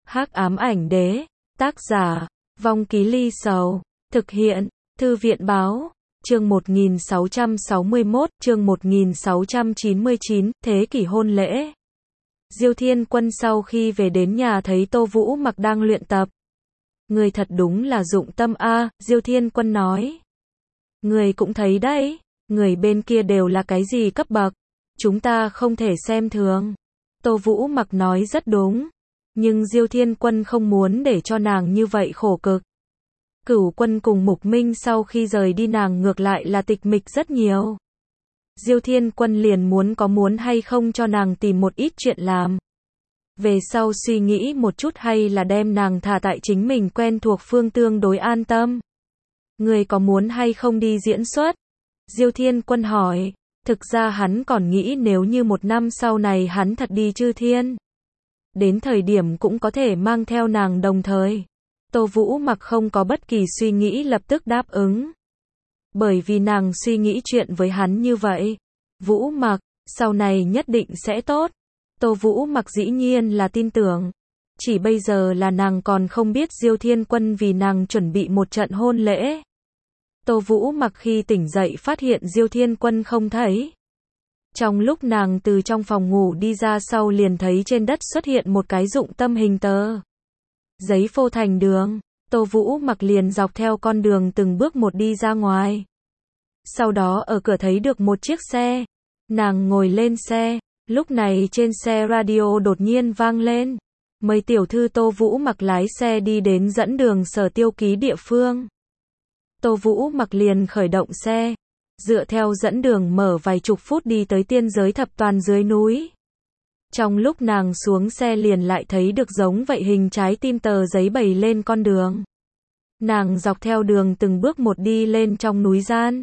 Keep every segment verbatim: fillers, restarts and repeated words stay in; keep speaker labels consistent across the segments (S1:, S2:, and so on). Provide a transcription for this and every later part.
S1: Hắc ám ảnh đế, tác giả, Vong Ký Ly Sầu, thực hiện, Thư viện báo, chương một nghìn sáu trăm sáu mươi mốt, chương một nghìn sáu trăm chín mươi chín, thế kỷ hôn lễ. Diêu Thiên Quân sau khi về đến nhà thấy Tô Vũ Mặc đang luyện tập. Người thật đúng là dụng tâm a, Diêu Thiên Quân nói. Người cũng thấy đấy, người bên kia đều là cái gì cấp bậc, chúng ta không thể xem thường. Tô Vũ Mặc nói rất đúng, nhưng Diêu Thiên Quân không muốn để cho nàng như vậy khổ cực. Cửu Quân cùng Mục Minh sau khi rời đi nàng ngược lại là tịch mịch rất nhiều. Diêu Thiên Quân liền muốn có muốn hay không cho nàng tìm một ít chuyện làm. Về sau suy nghĩ một chút hay là đem nàng thả tại chính mình quen thuộc phương tương đối an tâm. Người có muốn hay không đi diễn xuất? Diêu Thiên Quân hỏi. Thực ra hắn còn nghĩ nếu như một năm sau này hắn thật đi Chư Thiên. Đến thời điểm cũng có thể mang theo nàng đồng thời. Tô Vũ Mặc không có bất kỳ suy nghĩ lập tức đáp ứng. Bởi vì nàng suy nghĩ chuyện với hắn như vậy. Vũ Mặc, sau này nhất định sẽ tốt. Tô Vũ Mặc dĩ nhiên là tin tưởng. Chỉ bây giờ là nàng còn không biết Diêu Thiên Quân vì nàng chuẩn bị một trận hôn lễ. Tô Vũ Mặc khi tỉnh dậy phát hiện Diêu Thiên Quân không thấy. Trong lúc nàng từ trong phòng ngủ đi ra sau liền thấy trên đất xuất hiện một cái dụng tâm hình tờ giấy phô thành đường. Tô Vũ Mặc liền dọc theo con đường từng bước một đi ra ngoài. Sau đó ở cửa thấy được một chiếc xe. Nàng ngồi lên xe. Lúc này trên xe radio đột nhiên vang lên. Mời tiểu thư. Tô Vũ Mặc lái xe đi đến dẫn đường Sở Tiêu Ký địa phương. Tô Vũ Mặc liền khởi động xe. Dựa theo dẫn đường mở vài chục phút đi tới tiên giới thập toàn dưới núi. Trong lúc nàng xuống xe liền lại thấy được giống vậy hình trái tim tờ giấy bày lên con đường. Nàng dọc theo đường từng bước một đi lên trong núi gian.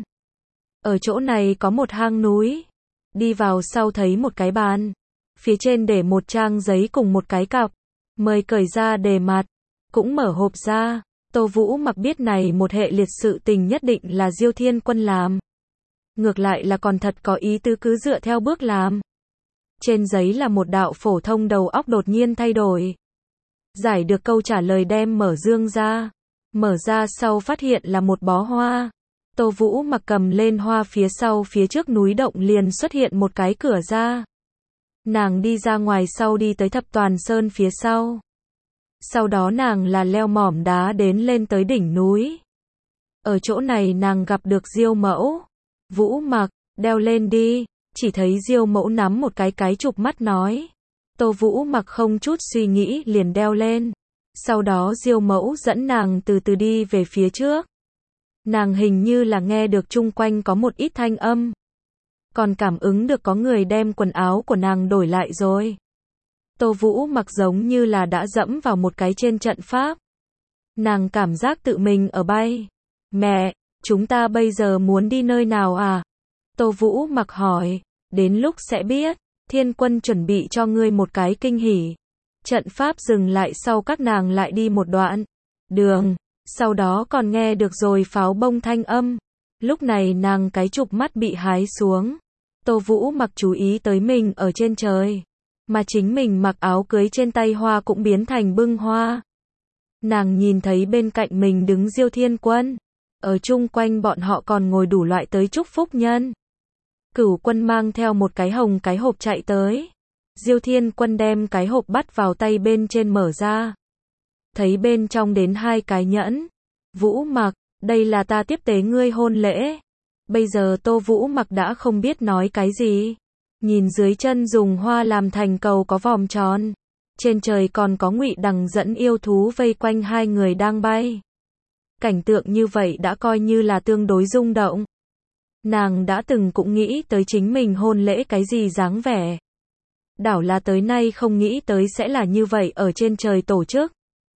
S1: Ở chỗ này có một hang núi. Đi vào sau thấy một cái bàn. Phía trên để một trang giấy cùng một cái cặp. Mời cởi ra đề mặt. Cũng mở hộp ra. Tô Vũ Mặc biết này một hệ liệt sự tình nhất định là Diêu Thiên Quân làm. Ngược lại là còn thật có ý tứ cứ dựa theo bước làm. Trên giấy là một đạo phổ thông đầu óc đột nhiên thay đổi. Giải được câu trả lời đem mở dương ra. Mở ra sau phát hiện là một bó hoa. Tô Vũ Mặc cầm lên hoa phía sau phía trước núi động liền xuất hiện một cái cửa ra. Nàng đi ra ngoài sau đi tới thập toàn sơn phía sau. Sau đó nàng là leo mỏm đá đến lên tới đỉnh núi. Ở chỗ này nàng gặp được Diêu Mẫu. Vũ Mặc, đeo lên đi. Chỉ thấy Diêu Mẫu nắm một cái cái chụp mắt nói. Tô Vũ Mặc không chút suy nghĩ liền đeo lên. Sau đó Diêu Mẫu dẫn nàng từ từ đi về phía trước. Nàng hình như là nghe được chung quanh có một ít thanh âm. Còn cảm ứng được có người đem quần áo của nàng đổi lại rồi. Tô Vũ Mặc giống như là đã dẫm vào một cái trên trận pháp. Nàng cảm giác tự mình ở bay. Mẹ, chúng ta bây giờ muốn đi nơi nào à? Tô Vũ Mặc hỏi. Đến lúc sẽ biết. Thiên Quân chuẩn bị cho ngươi một cái kinh hỉ. Trận pháp dừng lại sau các nàng lại đi một đoạn đường. Sau đó còn nghe được rồi pháo bông thanh âm. Lúc này nàng cái chụp mắt bị hái xuống. Tô Vũ Mặc chú ý tới mình ở trên trời. Mà chính mình mặc áo cưới trên tay hoa cũng biến thành bưng hoa. Nàng nhìn thấy bên cạnh mình đứng Diêu Thiên Quân. Ở chung quanh bọn họ còn ngồi đủ loại tới chúc phúc nhân. Cửu Quân mang theo một cái hồng cái hộp chạy tới. Diêu Thiên Quân đem cái hộp bắt vào tay bên trên mở ra. Thấy bên trong đến hai cái nhẫn. Vũ Mặc, đây là ta tiếp tế ngươi hôn lễ. Bây giờ Tô Vũ Mặc đã không biết nói cái gì. Nhìn dưới chân dùng hoa làm thành cầu có vòng tròn. Trên trời còn có Ngụy Đằng dẫn yêu thú vây quanh hai người đang bay. Cảnh tượng như vậy đã coi như là tương đối rung động. Nàng đã từng cũng nghĩ tới chính mình hôn lễ cái gì dáng vẻ. Đảo là tới nay không nghĩ tới sẽ là như vậy ở trên trời tổ chức.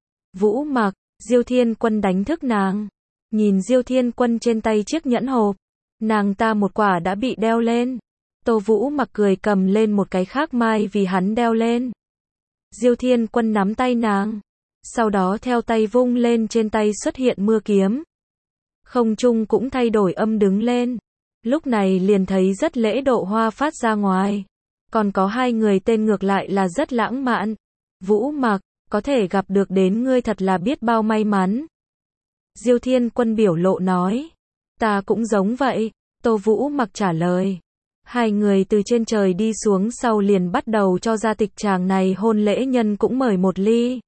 S1: Vũ Mặc, Diêu Thiên Quân đánh thức nàng. Nhìn Diêu Thiên Quân trên tay chiếc nhẫn hộp. Nàng ta một quả đã bị đeo lên. Tô Vũ Mặc cười cầm lên một cái khác mai vì hắn đeo lên. Diêu Thiên Quân nắm tay nàng. Sau đó theo tay vung lên trên tay xuất hiện mưa kiếm. Không trung cũng thay đổi âm đứng lên. Lúc này liền thấy rất lễ độ hoa phát ra ngoài. Còn có hai người tên ngược lại là rất lãng mạn. Vũ Mặc, có thể gặp được đến ngươi thật là biết bao may mắn. Diêu Thiên Quân biểu lộ nói, ta cũng giống vậy, Tô Vũ Mặc trả lời. Hai người từ trên trời đi xuống sau liền bắt đầu cho ra tịch chàng này hôn lễ nhân cũng mời một ly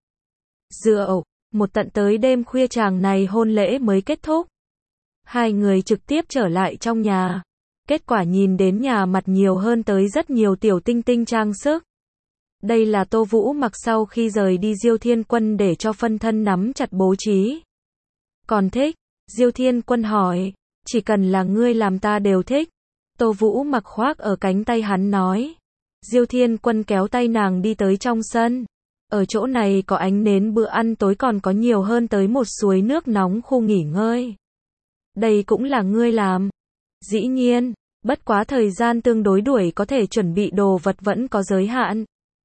S1: rượu, một tận tới đêm khuya chàng này hôn lễ mới kết thúc. Hai người trực tiếp trở lại trong nhà. Kết quả nhìn đến nhà mặt nhiều hơn tới rất nhiều tiểu tinh tinh trang sức. Đây là Tô Vũ Mặc sau khi rời đi Diêu Thiên Quân để cho phân thân nắm chặt bố trí. Còn thích? Diêu Thiên Quân hỏi. Chỉ cần là ngươi làm ta đều thích. Tô Vũ Mặc khoác ở cánh tay hắn nói. Diêu Thiên Quân kéo tay nàng đi tới trong sân. Ở chỗ này có ánh nến, bữa ăn tối, còn có nhiều hơn tới một suối nước nóng khu nghỉ ngơi. Đây cũng là ngươi làm. Dĩ nhiên, bất quá thời gian tương đối đuổi, có thể chuẩn bị đồ vật vẫn có giới hạn.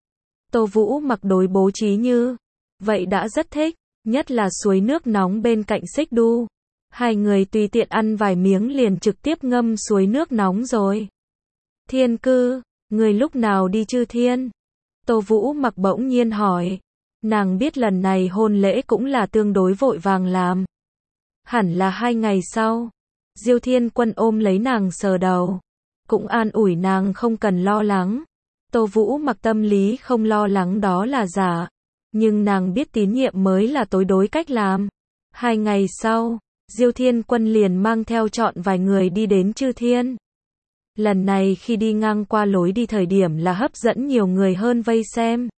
S1: Tô Vũ Mặc đối bố trí như vậy đã rất thích, nhất là suối nước nóng bên cạnh xích đu. Hai người tùy tiện ăn vài miếng liền trực tiếp ngâm suối nước nóng rồi. Thiên Cư, người lúc nào đi Chư Thiên? Tô Vũ Mặc bỗng nhiên hỏi. Nàng biết lần này hôn lễ cũng là tương đối vội vàng làm. Hẳn là hai ngày sau. Diêu Thiên Quân ôm lấy nàng sờ đầu. Cũng an ủi nàng không cần lo lắng. Tô Vũ Mặc tâm lý không lo lắng đó là giả. Nhưng nàng biết tín nhiệm mới là tối đối cách làm. Hai ngày sau, Diêu Thiên Quân liền mang theo trọn vài người đi đến Chư Thiên. Lần này khi đi ngang qua lối đi thời điểm là hấp dẫn nhiều người hơn vây xem.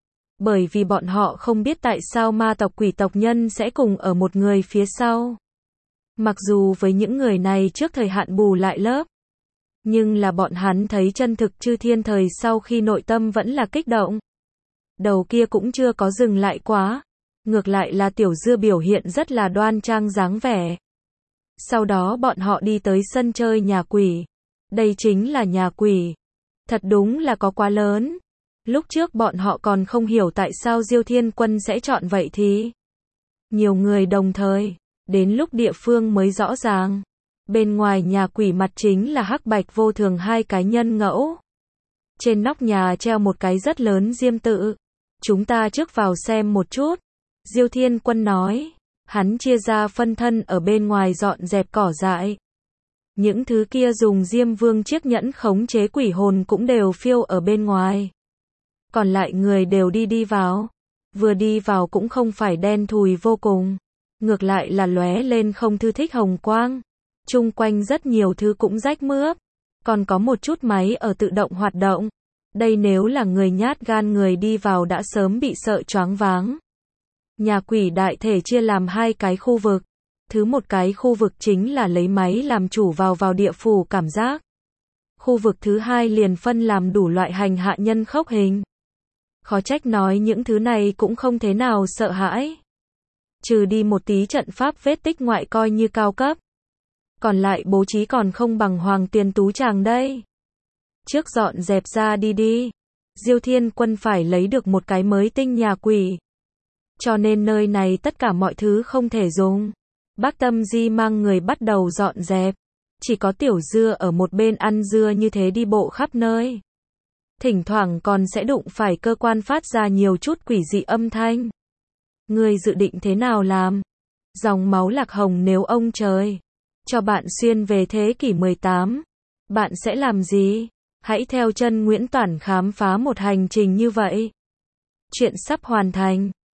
S1: Bởi vì bọn họ không biết tại sao ma tộc quỷ tộc nhân sẽ cùng ở một người phía sau. Mặc dù với những người này trước thời hạn bù lại lớp. Nhưng là bọn hắn thấy chân thực Chư Thiên thời sau khi nội tâm vẫn là kích động. Đầu kia cũng chưa có dừng lại quá. Ngược lại là Tiểu Dưa biểu hiện rất là đoan trang dáng vẻ. Sau đó bọn họ đi tới sân chơi nhà quỷ. Đây chính là nhà quỷ. Thật đúng là có quá lớn. Lúc trước bọn họ còn không hiểu tại sao Diêu Thiên Quân sẽ chọn vậy thì. Nhiều người đồng thời. Đến lúc địa phương mới rõ ràng. Bên ngoài nhà quỷ mặt chính là hắc bạch vô thường hai cái nhân ngẫu. Trên nóc nhà treo một cái rất lớn diêm tự. Chúng ta trước vào xem một chút. Diêu Thiên Quân nói. Hắn chia ra phân thân ở bên ngoài dọn dẹp cỏ dại. Những thứ kia dùng Diêm Vương chiếc nhẫn khống chế quỷ hồn cũng đều phiêu ở bên ngoài. Còn lại người đều đi đi vào. Vừa đi vào cũng không phải đen thùi vô cùng. Ngược lại là lóe lên không thư thích hồng quang. Chung quanh rất nhiều thứ cũng rách mướp. Còn có một chút máy ở tự động hoạt động. Đây nếu là người nhát gan người đi vào đã sớm bị sợ choáng váng. Nhà quỷ đại thể chia làm hai cái khu vực. Thứ một cái khu vực chính là lấy máy làm chủ vào vào địa phủ cảm giác. Khu vực thứ hai liền phân làm đủ loại hành hạ nhân khốc hình. Khó trách nói những thứ này cũng không thế nào sợ hãi. Trừ đi một tí trận pháp vết tích ngoại coi như cao cấp. Còn lại bố trí còn không bằng Hoàng Tiền Tú chàng đây. Trước dọn dẹp ra đi đi. Diêu Thiên Quân phải lấy được một cái mới tinh nhà quỷ. Cho nên nơi này tất cả mọi thứ không thể dùng. Bác Tâm Di mang người bắt đầu dọn dẹp. Chỉ có Tiểu Dưa ở một bên ăn dưa như thế đi bộ khắp nơi. Thỉnh thoảng còn sẽ đụng phải cơ quan phát ra nhiều chút quỷ dị âm thanh. Người dự định thế nào làm? Dòng máu lạc hồng nếu ông trời cho bạn xuyên về thế kỷ mười tám, bạn sẽ làm gì? Hãy theo chân Nguyễn Toản khám phá một hành trình như vậy. Chuyện sắp hoàn thành.